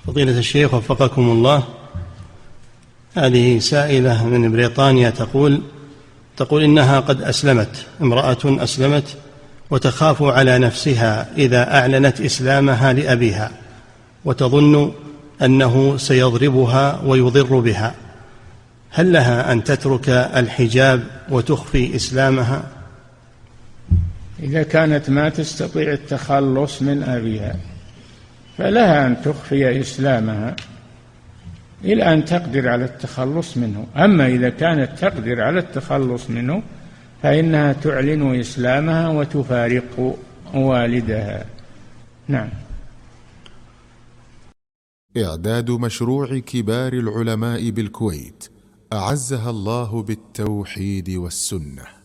فضيلة الشيخ وفقكم الله، هذه سائلة من بريطانيا تقول إنها قد أسلمت، امرأة أسلمت وتخاف على نفسها إذا أعلنت إسلامها لأبيها، وتظن أنه سيضربها ويضر بها، هل لها أن تترك الحجاب وتخفي إسلامها؟ إذا كانت ما تستطيع التخلص من أبيها فلها أن تخفي إسلامها إلى أن تقدر على التخلص منه. أما إذا كانت تقدر على التخلص منه فإنها تعلن إسلامها وتفارق والدها. نعم. إعداد مشروع كبار العلماء بالكويت أعزها الله بالتوحيد والسنة.